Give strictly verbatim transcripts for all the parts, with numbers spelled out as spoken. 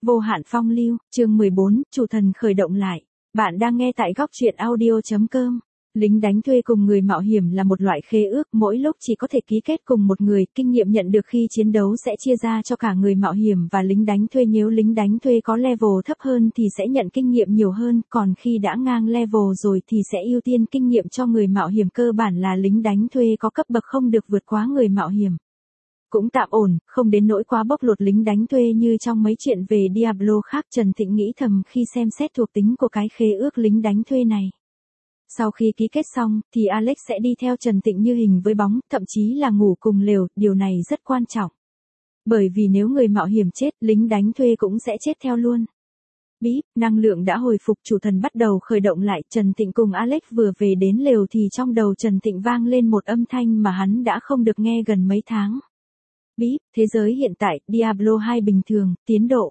Vô hạn phong lưu, chương mười bốn, chủ thần khởi động lại. Bạn đang nghe tại góc truyện audio chấm com. Lính đánh thuê cùng người mạo hiểm là một loại khế ước, mỗi lúc chỉ có thể ký kết cùng một người, kinh nghiệm nhận được khi chiến đấu sẽ chia ra cho cả người mạo hiểm và lính đánh thuê. Nếu lính đánh thuê có level thấp hơn thì sẽ nhận kinh nghiệm nhiều hơn, còn khi đã ngang level rồi thì sẽ ưu tiên kinh nghiệm cho người mạo hiểm. Cơ bản là lính đánh thuê có cấp bậc không được vượt quá người mạo hiểm. Cũng tạm ổn, không đến nỗi quá bóc lột lính đánh thuê như trong mấy chuyện về Diablo khác. Trần Thịnh nghĩ thầm khi xem xét thuộc tính của cái khế ước lính đánh thuê này. Sau khi ký kết xong, thì Alex sẽ đi theo Trần Thịnh như hình với bóng, thậm chí là ngủ cùng lều, điều này rất quan trọng. Bởi vì nếu người mạo hiểm chết, lính đánh thuê cũng sẽ chết theo luôn. Bíp, năng lượng đã hồi phục, chủ thần bắt đầu khởi động lại. Trần Thịnh cùng Alex vừa về đến lều thì trong đầu Trần Thịnh vang lên một âm thanh mà hắn đã không được nghe gần mấy tháng. Bíp, thế giới hiện tại, Diablo hai bình thường, tiến độ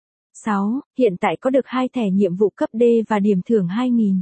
sáu, hiện tại có được hai thẻ nhiệm vụ cấp D và điểm thưởng hai nghìn.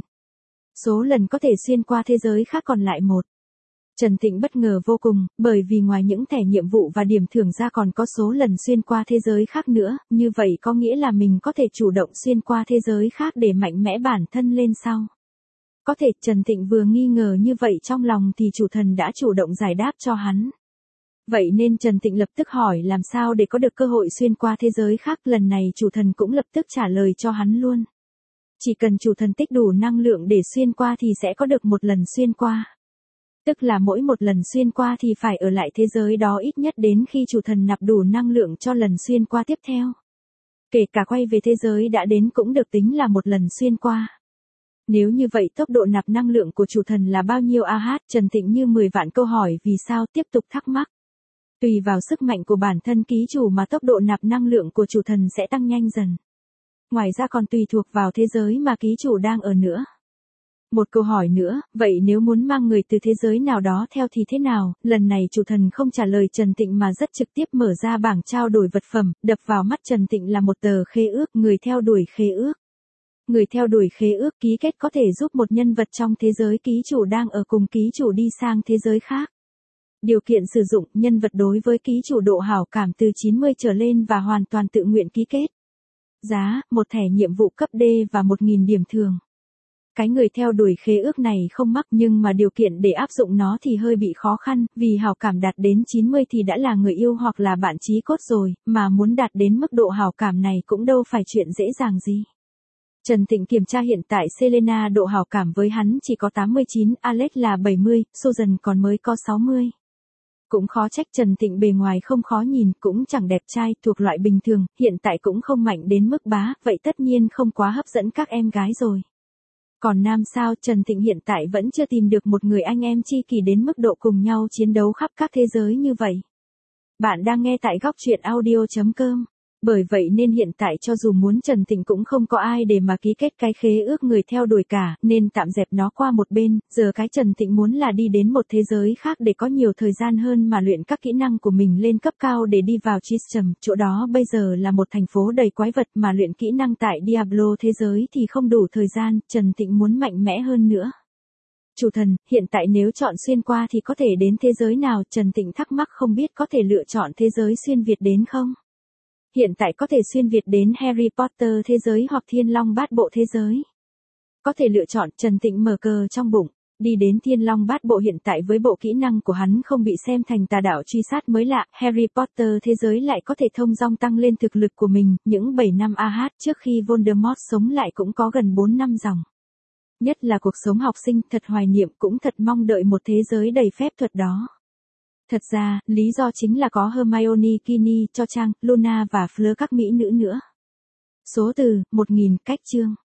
Số lần có thể xuyên qua thế giới khác còn lại một. Trần Thịnh bất ngờ vô cùng, bởi vì ngoài những thẻ nhiệm vụ và điểm thưởng ra còn có số lần xuyên qua thế giới khác nữa, như vậy có nghĩa là mình có thể chủ động xuyên qua thế giới khác để mạnh mẽ bản thân lên sau. Có thể, Trần Thịnh vừa nghi ngờ như vậy trong lòng thì chủ thần đã chủ động giải đáp cho hắn. Vậy nên Trần Thịnh lập tức hỏi làm sao để có được cơ hội xuyên qua thế giới khác. Lần này chủ thần cũng lập tức trả lời cho hắn luôn. Chỉ cần chủ thần tích đủ năng lượng để xuyên qua thì sẽ có được một lần xuyên qua. Tức là mỗi một lần xuyên qua thì phải ở lại thế giới đó ít nhất đến khi chủ thần nạp đủ năng lượng cho lần xuyên qua tiếp theo. Kể cả quay về thế giới đã đến cũng được tính là một lần xuyên qua. Nếu như vậy tốc độ nạp năng lượng của chủ thần là bao nhiêu? A hát, Trần Thịnh như mười vạn câu hỏi vì sao tiếp tục thắc mắc. Tùy vào sức mạnh của bản thân ký chủ mà tốc độ nạp năng lượng của chủ thần sẽ tăng nhanh dần. Ngoài ra còn tùy thuộc vào thế giới mà ký chủ đang ở nữa. Một câu hỏi nữa, vậy nếu muốn mang người từ thế giới nào đó theo thì thế nào? Lần này chủ thần không trả lời Trần Thịnh mà rất trực tiếp mở ra bảng trao đổi vật phẩm, đập vào mắt Trần Thịnh là một tờ khế ước, người theo đuổi khế ước. Người theo đuổi khế ước ký kết có thể giúp một nhân vật trong thế giới ký chủ đang ở cùng ký chủ đi sang thế giới khác. Điều kiện sử dụng, nhân vật đối với ký chủ độ hảo cảm từ chín mươi trở lên và hoàn toàn tự nguyện ký kết. Giá, một thẻ nhiệm vụ cấp D và một nghìn điểm thường. Cái người theo đuổi khế ước này không mắc nhưng mà điều kiện để áp dụng nó thì hơi bị khó khăn, vì hảo cảm đạt đến chín mươi thì đã là người yêu hoặc là bạn chí cốt rồi, mà muốn đạt đến mức độ hảo cảm này cũng đâu phải chuyện dễ dàng gì. Trần Thịnh kiểm tra hiện tại Selena độ hảo cảm với hắn chỉ có tám mươi chín, Alex là bảy mươi, Susan còn mới có sáu mươi. Cũng khó trách Trần Thịnh bề ngoài không khó nhìn, cũng chẳng đẹp trai, thuộc loại bình thường, hiện tại cũng không mạnh đến mức bá, vậy tất nhiên không quá hấp dẫn các em gái rồi. Còn nam sao? Trần Thịnh hiện tại vẫn chưa tìm được một người anh em tri kỷ đến mức độ cùng nhau chiến đấu khắp các thế giới như vậy. Bạn đang nghe tại góc truyện audio chấm com. Bởi vậy nên hiện tại cho dù muốn Trần Thịnh cũng không có ai để mà ký kết cái khế ước người theo đuổi cả, nên tạm dẹp nó qua một bên. Giờ cái Trần Thịnh muốn là đi đến một thế giới khác để có nhiều thời gian hơn mà luyện các kỹ năng của mình lên cấp cao để đi vào Chisholm. Chỗ đó bây giờ là một thành phố đầy quái vật mà luyện kỹ năng tại Diablo thế giới thì không đủ thời gian, Trần Thịnh muốn mạnh mẽ hơn nữa. Chủ thần, hiện tại nếu chọn xuyên qua thì có thể đến thế giới nào? Trần Thịnh thắc mắc không biết có thể lựa chọn thế giới xuyên Việt đến không? Hiện tại có thể xuyên Việt đến Harry Potter thế giới hoặc Thiên Long Bát Bộ thế giới. Có thể lựa chọn, Trần Thịnh mở cờ trong bụng, đi đến Thiên Long Bát Bộ. Hiện tại với bộ kỹ năng của hắn không bị xem thành tà đạo truy sát mới lạ, Harry Potter thế giới lại có thể thông dong tăng lên thực lực của mình, những bảy năm A H trước khi Voldemort sống lại cũng có gần bốn năm dòng. Nhất là cuộc sống học sinh, thật hoài niệm, cũng thật mong đợi một thế giới đầy phép thuật đó. Thật ra, lý do chính là có Hermione, Ginny, Cho Chang, Luna và Fleur các mỹ nữ nữa. Số từ, một nghìn, cách chương.